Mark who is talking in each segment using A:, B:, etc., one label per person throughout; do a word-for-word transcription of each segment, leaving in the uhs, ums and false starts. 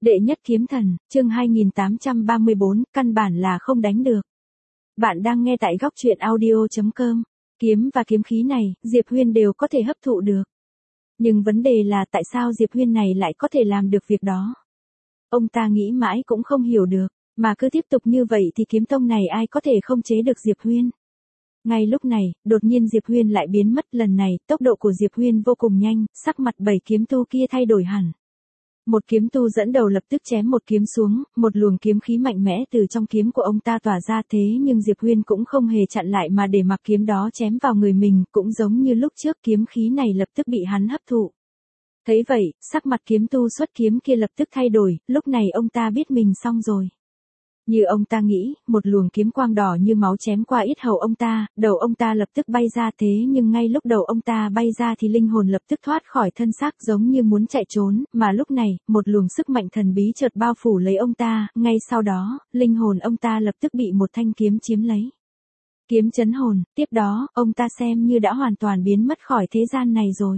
A: Đệ nhất kiếm thần, chương hai nghìn tám trăm ba mươi bốn, căn bản là không đánh được. Bạn đang nghe tại góc truyện audio chấm com. Kiếm và kiếm khí này, Diệp Huyên đều có thể hấp thụ được. Nhưng vấn đề là tại sao Diệp Huyên này lại có thể làm được việc đó? Ông ta nghĩ mãi cũng không hiểu được, mà cứ tiếp tục như vậy thì kiếm tông này ai có thể không chế được Diệp Huyên. Ngay lúc này, đột nhiên Diệp Huyên lại biến mất, lần này, tốc độ của Diệp Huyên vô cùng nhanh, sắc mặt bảy kiếm tu kia thay đổi hẳn. Một kiếm tu dẫn đầu lập tức chém một kiếm xuống, một luồng kiếm khí mạnh mẽ từ trong kiếm của ông ta tỏa ra, thế nhưng Diệp Huyên cũng không hề chặn lại mà để mặc kiếm đó chém vào người mình, cũng giống như lúc trước kiếm khí này lập tức bị hắn hấp thụ. Thấy vậy, sắc mặt kiếm tu xuất kiếm kia lập tức thay đổi, lúc này ông ta biết mình xong rồi. Như ông ta nghĩ, một luồng kiếm quang đỏ như máu chém qua yết hầu ông ta, đầu ông ta lập tức bay ra, thế nhưng ngay lúc đầu ông ta bay ra thì linh hồn lập tức thoát khỏi thân xác giống như muốn chạy trốn, mà lúc này, một luồng sức mạnh thần bí chợt bao phủ lấy ông ta, ngay sau đó, linh hồn ông ta lập tức bị một thanh kiếm chiếm lấy. Kiếm chấn hồn, tiếp đó, ông ta xem như đã hoàn toàn biến mất khỏi thế gian này rồi.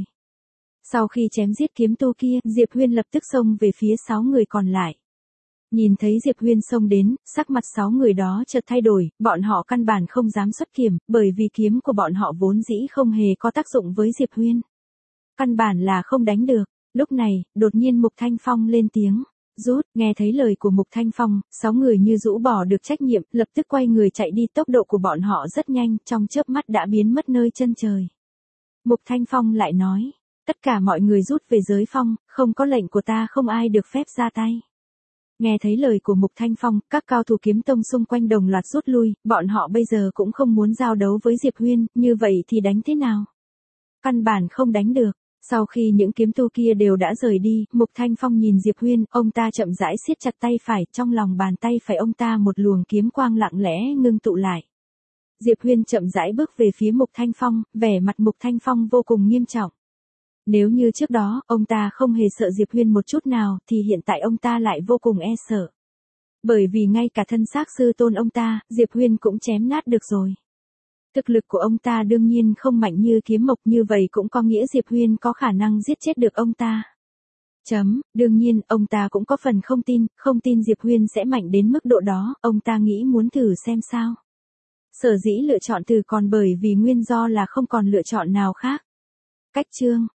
A: Sau khi chém giết kiếm tu kia, Diệp Huyên lập tức xông về phía sáu người còn lại. Nhìn thấy Diệp Huyên xông đến, sắc mặt sáu người đó chợt thay đổi, bọn họ căn bản không dám xuất kiếm, bởi vì kiếm của bọn họ vốn dĩ không hề có tác dụng với Diệp Huyên. Căn bản là không đánh được. Lúc này, đột nhiên Mục Thanh Phong lên tiếng. Rút, nghe thấy lời của Mục Thanh Phong, sáu người như rũ bỏ được trách nhiệm, lập tức quay người chạy đi, tốc độ của bọn họ rất nhanh, trong chớp mắt đã biến mất nơi chân trời. Mục Thanh Phong lại nói, tất cả mọi người rút về giới phong, không có lệnh của ta không ai được phép ra tay. Nghe thấy lời của Mục Thanh Phong, các cao thủ kiếm tông xung quanh đồng loạt rút lui, bọn họ bây giờ cũng không muốn giao đấu với Diệp Huyên, như vậy thì đánh thế nào? Căn bản không đánh được. Sau khi những kiếm tu kia đều đã rời đi, Mục Thanh Phong nhìn Diệp Huyên, ông ta chậm rãi siết chặt tay phải, trong lòng bàn tay phải ông ta một luồng kiếm quang lặng lẽ ngưng tụ lại. Diệp Huyên chậm rãi bước về phía Mục Thanh Phong, vẻ mặt Mục Thanh Phong vô cùng nghiêm trọng. Nếu như trước đó, ông ta không hề sợ Diệp Huyên một chút nào, thì hiện tại ông ta lại vô cùng e sợ. Bởi vì ngay cả thân xác sư tôn ông ta, Diệp Huyên cũng chém nát được rồi. Thực lực của ông ta đương nhiên không mạnh như Kiếm Mộc, như vậy cũng có nghĩa Diệp Huyên có khả năng giết chết được ông ta. Chấm, đương nhiên, ông ta cũng có phần không tin, không tin Diệp Huyên sẽ mạnh đến mức độ đó, ông ta nghĩ muốn thử xem sao. Sở dĩ lựa chọn từ còn bởi vì nguyên do là không còn lựa chọn nào khác. Cách chương